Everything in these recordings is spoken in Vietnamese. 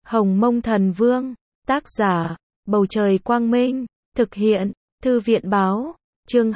Hồng Mông Thần Vương, tác giả, Bầu Trời Quang Minh, thực hiện, Thư viện Báo, chương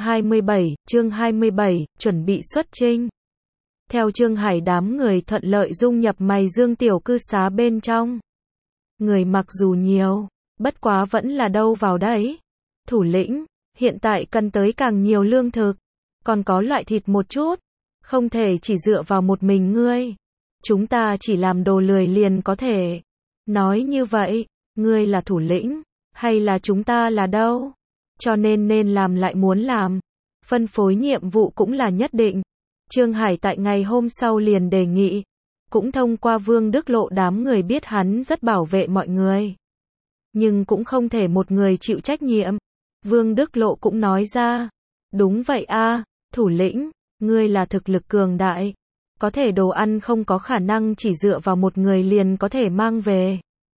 27, chuẩn bị xuất chinh. Theo Trương Hải đám người thuận lợi dung nhập Mày Dương tiểu cư xá bên trong. Người mặc dù nhiều, bất quá vẫn là đâu vào đấy. Thủ lĩnh, hiện tại cần tới càng nhiều lương thực, còn có loại thịt một chút, không thể chỉ dựa vào một mình ngươi. Chúng ta chỉ làm đồ lười liền có thể. Nói như vậy, ngươi là thủ lĩnh, hay là chúng ta là đâu? Cho nên làm lại muốn làm. Phân phối nhiệm vụ cũng là nhất định. Trương Hải tại ngày hôm sau liền đề nghị. Cũng thông qua Vương Đức Lộ đám người biết hắn rất bảo vệ mọi người. Nhưng cũng không thể một người chịu trách nhiệm. Vương Đức Lộ cũng nói ra. Đúng vậy a, thủ lĩnh, ngươi là thực lực cường đại. Có thể đồ ăn không có khả năng chỉ dựa vào một người liền có thể mang về.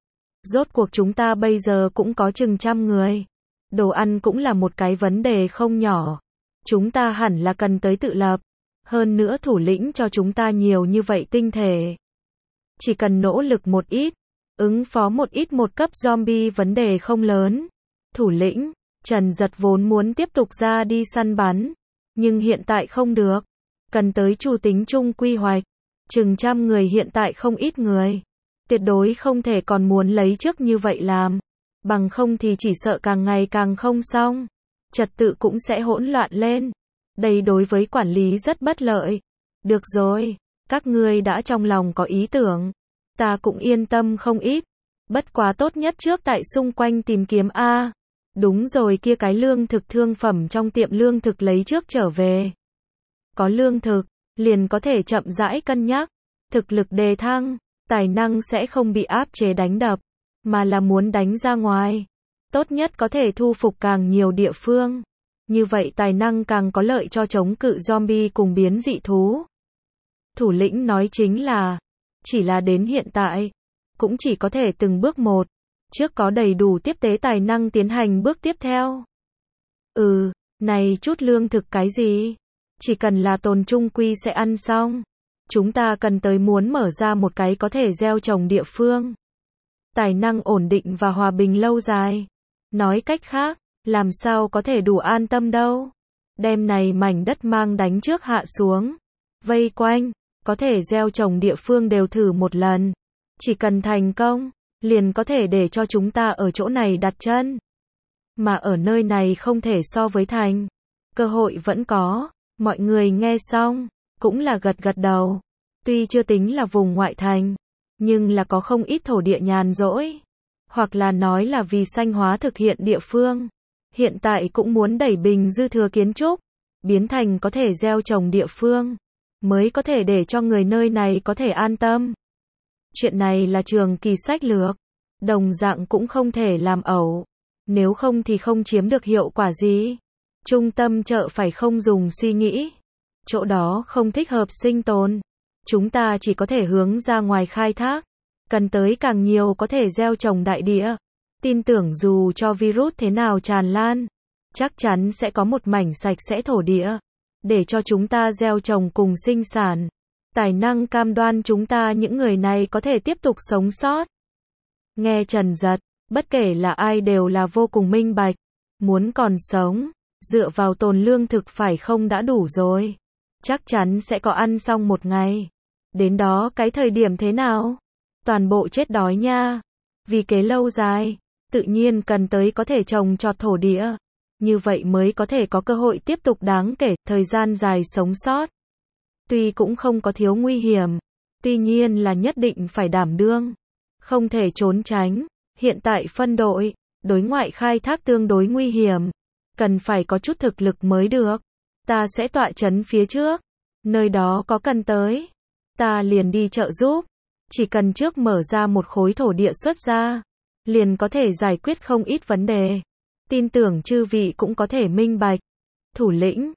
Rốt cuộc chúng ta bây giờ cũng có chừng 100 người. Đồ ăn cũng là một cái vấn đề không nhỏ. Chúng ta hẳn là cần tới tự lập. Hơn nữa thủ lĩnh cho chúng ta nhiều như vậy tinh thể. Chỉ cần nỗ lực một ít, ứng phó một ít một cấp zombie vấn đề không lớn. Thủ lĩnh, Trần Giật vốn muốn tiếp tục ra đi săn bắn. Nhưng hiện tại không được. Cần tới chủ tính chung quy hoạch. Chừng 100 người hiện tại không ít người. Tuyệt đối không thể còn muốn lấy trước như vậy làm. Bằng không thì chỉ sợ càng ngày càng không xong. Trật tự cũng sẽ hỗn loạn lên. Đây đối với quản lý rất bất lợi. Được rồi, các ngươi đã trong lòng có ý tưởng. Ta cũng yên tâm không ít. Bất quá tốt nhất trước tại xung quanh tìm kiếm A. Đúng rồi, kia cái lương thực thương phẩm trong tiệm lương thực lấy trước trở về. Có lương thực, liền có thể chậm rãi cân nhắc. Thực lực đề thăng, tài năng sẽ không bị áp chế đánh đập, mà là muốn đánh ra ngoài. Tốt nhất có thể thu phục càng nhiều địa phương. Như vậy tài năng càng có lợi cho chống cự zombie cùng biến dị thú. Thủ lĩnh nói chính là, chỉ là đến hiện tại, cũng chỉ có thể từng bước một. Trước có đầy đủ tiếp tế tài năng tiến hành bước tiếp theo. Này chút lương thực cái gì? Chỉ cần là tồn trung quy sẽ ăn xong. Chúng ta cần tới muốn mở ra một cái có thể gieo trồng địa phương. Tài năng ổn định và hòa bình lâu dài. Nói cách khác, làm sao có thể đủ an tâm đâu. Đem này mảnh đất mang đánh trước hạ xuống. Vây quanh, có thể gieo trồng địa phương đều thử một lần. Chỉ cần thành công, liền có thể để cho chúng ta ở chỗ này đặt chân. Mà ở nơi này không thể so với thành. Cơ hội vẫn có. Mọi người nghe xong, cũng là gật gật đầu. Tuy chưa tính là vùng ngoại thành, nhưng là có không ít thổ địa nhàn rỗi. Hoặc là nói là vì xanh hóa thực hiện địa phương. Hiện tại cũng muốn đẩy bình dư thừa kiến trúc, biến thành có thể gieo trồng địa phương. Mới có thể để cho người nơi này có thể an tâm. Chuyện này là trường kỳ sách lược. Đồng dạng cũng không thể làm ẩu. Nếu không thì không chiếm được hiệu quả gì. Trung tâm chợ phải không dùng suy nghĩ. Chỗ đó không thích hợp sinh tồn. Chúng ta chỉ có thể hướng ra ngoài khai thác. Cần tới càng nhiều có thể gieo trồng đại địa. Tin tưởng dù cho virus thế nào tràn lan, chắc chắn sẽ có một mảnh sạch sẽ thổ địa. Để cho chúng ta gieo trồng cùng sinh sản. Tài năng cam đoan chúng ta những người này có thể tiếp tục sống sót. Nghe Trần Giật, bất kể là ai đều là vô cùng minh bạch. Muốn còn sống, dựa vào tồn lương thực phải không đã đủ rồi. Chắc chắn sẽ có ăn xong một ngày. Đến đó cái thời điểm thế nào? Toàn bộ chết đói nha. Vì kế lâu dài, tự nhiên cần tới có thể trồng trọt thổ địa. Như vậy mới có thể có cơ hội tiếp tục đáng kể, thời gian dài sống sót. Tuy cũng không có thiếu nguy hiểm. Tuy nhiên là nhất định phải đảm đương. Không thể trốn tránh. Hiện tại phân đội, đối ngoại khai thác tương đối nguy hiểm. Cần phải có chút thực lực mới được. Ta sẽ tọa trấn phía trước. Nơi đó có cần tới. Ta liền đi trợ giúp. Chỉ cần trước mở ra một khối thổ địa xuất ra. Liền có thể giải quyết không ít vấn đề. Tin tưởng chư vị cũng có thể minh bạch. Thủ lĩnh,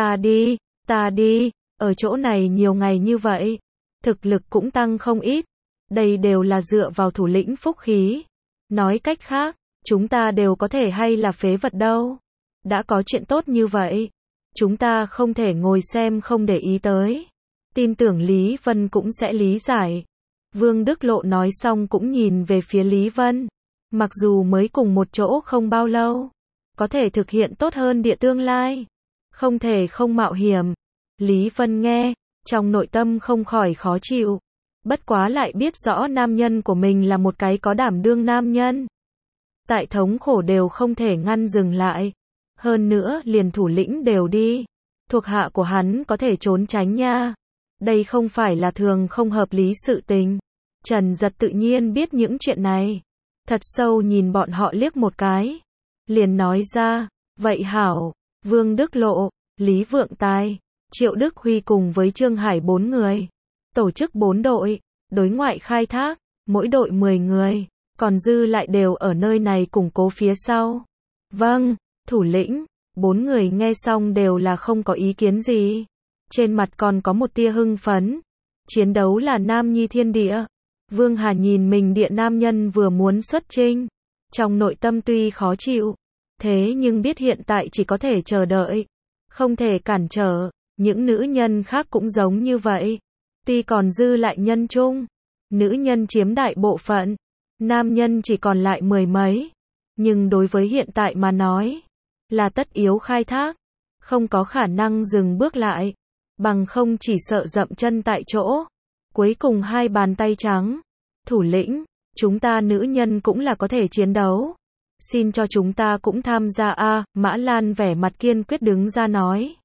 ta đi. Ở chỗ này nhiều ngày như vậy. Thực lực cũng tăng không ít. Đây đều là dựa vào thủ lĩnh phúc khí. Nói cách khác, chúng ta đều có thể hay là phế vật đâu. Đã có chuyện tốt như vậy. Chúng ta không thể ngồi xem không để ý tới. Tin tưởng Lý Vân cũng sẽ lý giải. Vương Đức Lộ nói xong cũng nhìn về phía Lý Vân. Mặc dù mới cùng một chỗ không bao lâu, có thể thực hiện tốt hơn địa tương lai. Không thể không mạo hiểm. Lý Vân nghe, trong nội tâm không khỏi khó chịu. Bất quá lại biết rõ nam nhân của mình là một cái có đảm đương nam nhân. Tại thống khổ đều không thể ngăn dừng lại. Hơn nữa liền thủ lĩnh đều đi. Thuộc hạ của hắn có thể trốn tránh nha. Đây không phải là thường không hợp lý sự tình. Trần Giật tự nhiên biết những chuyện này. Thật sâu nhìn bọn họ liếc một cái. Liền nói ra, vậy hảo, Vương Đức Lộ, Lý Vượng Tài, Triệu Đức Huy cùng với Trương Hải 4 người. Tổ chức 4 đội, đối ngoại khai thác, mỗi đội 10 người, còn dư lại đều ở nơi này củng cố phía sau. Vâng, thủ lĩnh, 4 người nghe xong đều là không có ý kiến gì. Trên mặt còn có một tia hưng phấn. Chiến đấu là nam nhi thiên địa. Vương Hà nhìn mình địa nam nhân vừa muốn xuất chinh. Trong nội tâm tuy khó chịu, thế nhưng biết hiện tại chỉ có thể chờ đợi. Không thể cản trở, những nữ nhân khác cũng giống như vậy. Tuy còn dư lại nhân chung, nữ nhân chiếm đại bộ phận, nam nhân chỉ còn lại 10 mấy. Nhưng đối với hiện tại mà nói, là tất yếu khai thác, không có khả năng dừng bước lại, bằng không chỉ sợ dậm chân tại chỗ. Cuối cùng 2 bàn tay trắng, thủ lĩnh, chúng ta nữ nhân cũng là có thể chiến đấu. Xin cho chúng ta cũng tham gia a. Mã Lan vẻ mặt kiên quyết đứng ra nói.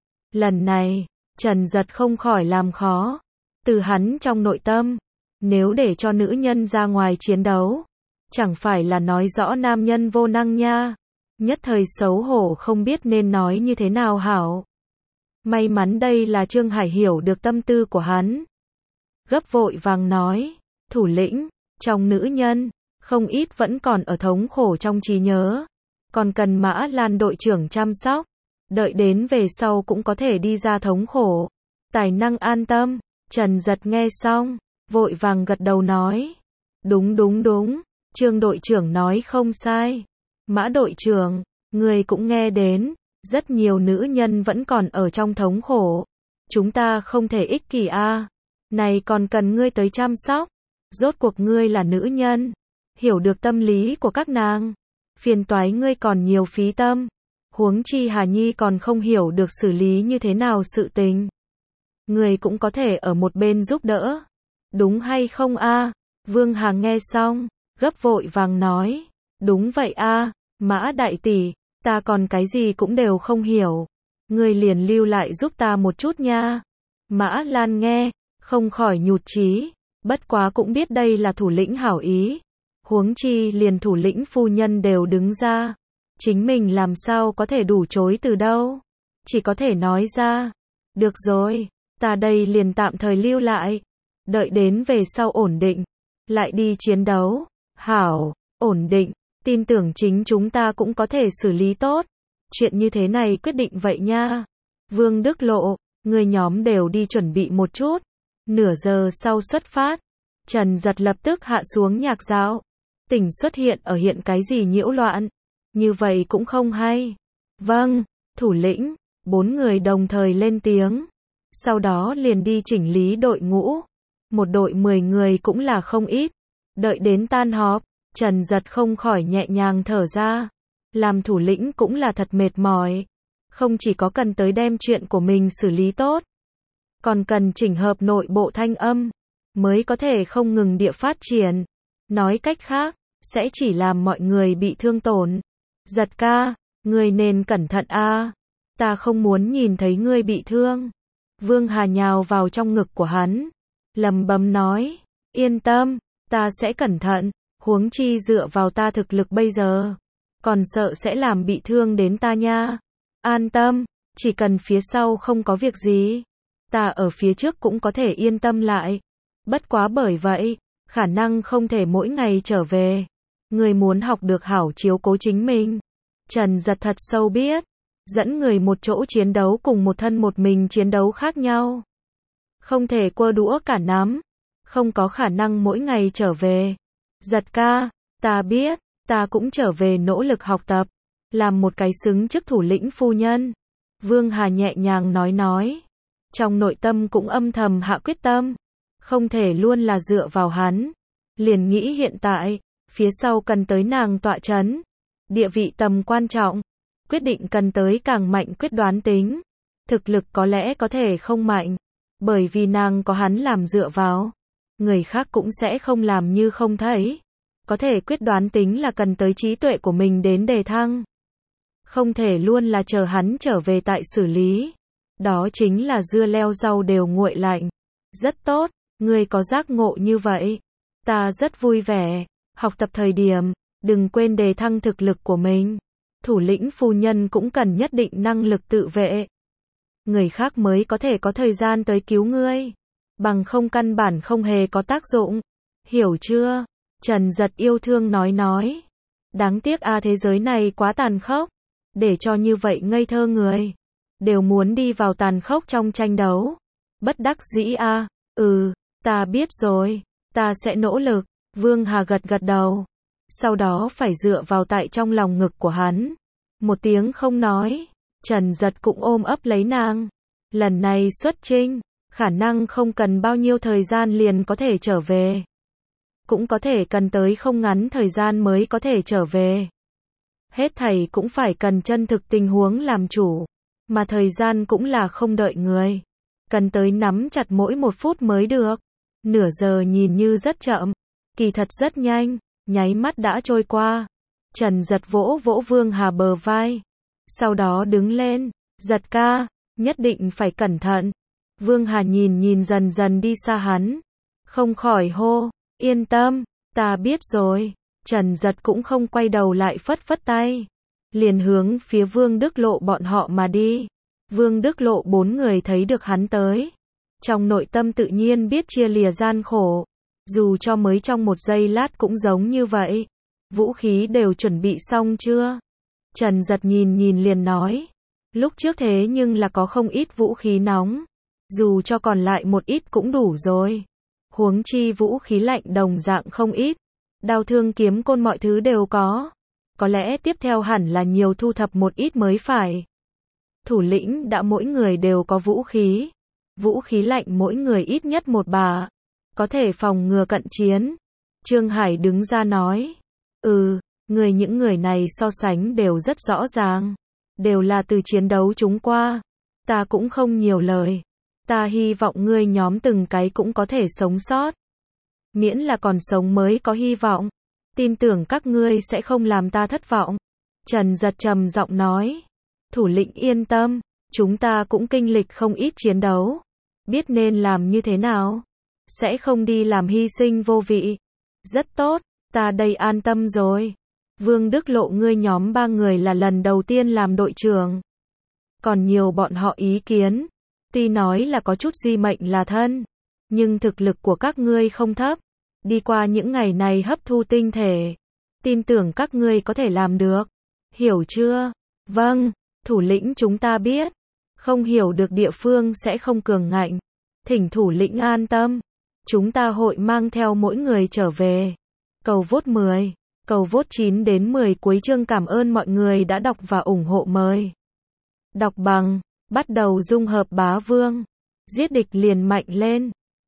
Lần này, Trần Giật không khỏi làm khó. Từ hắn trong nội tâm, nếu để cho nữ nhân ra ngoài chiến đấu, chẳng phải là nói rõ nam nhân vô năng nha. Nhất thời xấu hổ không biết nên nói như thế nào hảo. May mắn đây là Trương Hải hiểu được tâm tư của hắn. Gấp vội vàng nói, thủ lĩnh, trong nữ nhân, không ít vẫn còn ở thống khổ trong trí nhớ. Còn cần Mã Lan đội trưởng chăm sóc. Đợi đến về sau cũng có thể đi ra thống khổ. Tài năng an tâm. Trần Giật nghe xong, vội vàng gật đầu nói. Đúng đúng đúng, Trương đội trưởng nói không sai. Mã đội trưởng, người cũng nghe đến, rất nhiều nữ nhân vẫn còn ở trong thống khổ. Chúng ta không thể ích kỷ a. Này còn cần ngươi tới chăm sóc. Rốt cuộc ngươi là nữ nhân, hiểu được tâm lý của các nàng. Phiền toái ngươi còn nhiều phí tâm. Huống chi Hà Nhi còn không hiểu được xử lý như thế nào sự tình. Người cũng có thể ở một bên giúp đỡ. Đúng hay không a? Vương Hà nghe xong, gấp vội vàng nói. Đúng vậy a, Mã đại tỷ, ta còn cái gì cũng đều không hiểu. Người liền lưu lại giúp ta một chút nha. Mã Lan nghe, không khỏi nhụt chí. Bất quá cũng biết đây là thủ lĩnh hảo ý. Huống chi liền thủ lĩnh phu nhân đều đứng ra. Chính mình làm sao có thể đủ chối từ đâu. Chỉ có thể nói ra. Được rồi, ta đây liền tạm thời lưu lại. Đợi đến về sau ổn định. Lại đi chiến đấu. Hảo, ổn định. Tin tưởng chính chúng ta cũng có thể xử lý tốt. Chuyện như thế này quyết định vậy nha. Vương Đức Lộ, người nhóm đều đi chuẩn bị một chút. Nửa giờ sau xuất phát. Trần Giật lập tức hạ xuống nhạc dạo. Tỉnh xuất hiện ở hiện cái gì nhiễu loạn. Như vậy cũng không hay. Vâng, thủ lĩnh, 4 người đồng thời lên tiếng. Sau đó liền đi chỉnh lý đội ngũ. Một đội 10 người cũng là không ít. Đợi đến tan họp, Trần Giật không khỏi nhẹ nhàng thở ra. Làm thủ lĩnh cũng là thật mệt mỏi. Không chỉ có cần tới đem chuyện của mình xử lý tốt, còn cần chỉnh hợp nội bộ thanh âm, mới có thể không ngừng địa phát triển. Nói cách khác, sẽ chỉ làm mọi người bị thương tổn. Giật ca, ngươi nên cẩn thận a. Ta không muốn nhìn thấy ngươi bị thương. Vương Hà nhào vào trong ngực của hắn, lẩm bẩm nói, yên tâm, ta sẽ cẩn thận, huống chi dựa vào ta thực lực bây giờ, còn sợ sẽ làm bị thương đến ta nha. An tâm, chỉ cần phía sau không có việc gì, ta ở phía trước cũng có thể yên tâm lại. Bất quá bởi vậy, khả năng không thể mỗi ngày trở về. Người muốn học được hảo chiếu cố chính mình. Trần Giật thật sâu biết, dẫn người một chỗ chiến đấu cùng một thân một mình chiến đấu khác nhau. Không thể quơ đũa cả nắm, không có khả năng mỗi ngày trở về. Giật ca, ta biết, ta cũng trở về nỗ lực học tập, làm một cái xứng chức thủ lĩnh phu nhân. Vương Hà nhẹ nhàng nói. Trong nội tâm cũng âm thầm hạ quyết tâm, không thể luôn là dựa vào hắn. Liền nghĩ hiện tại, phía sau cần tới nàng tọa chấn. Địa vị tầm quan trọng, quyết định cần tới càng mạnh quyết đoán tính. Thực lực có lẽ có thể không mạnh, bởi vì nàng có hắn làm dựa vào. Người khác cũng sẽ không làm như không thấy. Có thể quyết đoán tính là cần tới trí tuệ của mình đến đề thăng. Không thể luôn là chờ hắn trở về tại xử lý. Đó chính là dưa leo rau đều nguội lạnh. Rất tốt, ngươi có giác ngộ như vậy. Ta rất vui vẻ. Học tập thời điểm, đừng quên đề thăng thực lực của mình. Thủ lĩnh phu nhân cũng cần nhất định năng lực tự vệ. Người khác mới có thể có thời gian tới cứu ngươi. Bằng không căn bản không hề có tác dụng. Hiểu chưa? Trần Giật yêu thương nói. Đáng tiếc thế giới này quá tàn khốc. Để cho như vậy ngây thơ người đều muốn đi vào tàn khốc trong tranh đấu. Bất đắc dĩ ta biết rồi. Ta sẽ nỗ lực. Vương Hà gật đầu. Sau đó phải dựa vào tại trong lòng ngực của hắn. Một tiếng không nói. Trần Giật cũng ôm ấp lấy nàng. Lần này xuất chinh, khả năng không cần bao nhiêu thời gian liền có thể trở về. Cũng có thể cần tới không ngắn thời gian mới có thể trở về. Hết thảy cũng phải cần chân thực tình huống làm chủ. Mà thời gian cũng là không đợi người. Cần tới nắm chặt mỗi một phút mới được. Nửa giờ nhìn như rất chậm. Kỳ thật rất nhanh. Nháy mắt đã trôi qua. Trần Giật vỗ vỗ Vương Hà bờ vai. Sau đó đứng lên. Giật ca, nhất định phải cẩn thận. Vương Hà nhìn dần dần đi xa hắn. Không khỏi hô. Yên tâm, ta biết rồi. Trần Giật cũng không quay đầu lại phất tay. Liền hướng phía Vương Đức Lộ bọn họ mà đi. Vương Đức Lộ 4 người thấy được hắn tới. Trong nội tâm tự nhiên biết chia lìa gian khổ. Dù cho mới trong một giây lát cũng giống như vậy. Vũ khí đều chuẩn bị xong chưa? Trần Giật nhìn liền nói. Lúc trước thế nhưng là có không ít vũ khí nóng. Dù cho còn lại một ít cũng đủ rồi. Huống chi vũ khí lạnh đồng dạng không ít. Đao thương kiếm côn mọi thứ đều có. Có lẽ tiếp theo hẳn là nhiều thu thập một ít mới phải. Thủ lĩnh đã mỗi người đều có vũ khí. Vũ khí lạnh mỗi người ít nhất một bả. Có thể phòng ngừa cận chiến. Trương Hải đứng ra nói. Những người này so sánh đều rất rõ ràng. Đều là từ chiến đấu chúng qua. Ta cũng không nhiều lời. Ta hy vọng ngươi nhóm từng cái cũng có thể sống sót. Miễn là còn sống mới có hy vọng. Tin tưởng các ngươi sẽ không làm ta thất vọng. Trần Giật trầm giọng nói. Thủ lĩnh yên tâm. Chúng ta cũng kinh lịch không ít chiến đấu. Biết nên làm như thế nào. Sẽ không đi làm hy sinh vô vị. Rất tốt. Ta đây an tâm rồi. Vương Đức Lộ ngươi nhóm 3 người là lần đầu tiên làm đội trưởng. Còn nhiều bọn họ ý kiến. Tuy nói là có chút di mệnh là thân. Nhưng thực lực của các ngươi không thấp. Đi qua những ngày này hấp thu tinh thể. Tin tưởng các ngươi có thể làm được. Hiểu chưa? Vâng, thủ lĩnh chúng ta biết. Không hiểu được địa phương sẽ không cường ngạnh. Thỉnh thủ lĩnh an tâm. Chúng ta hội mang theo mỗi người trở về. Cầu vote 10. Cầu vote 9 đến 10 cuối chương cảm ơn mọi người đã đọc và ủng hộ mời. Đọc bằng. Bắt đầu dung hợp bá vương. Giết địch liền mạnh lên.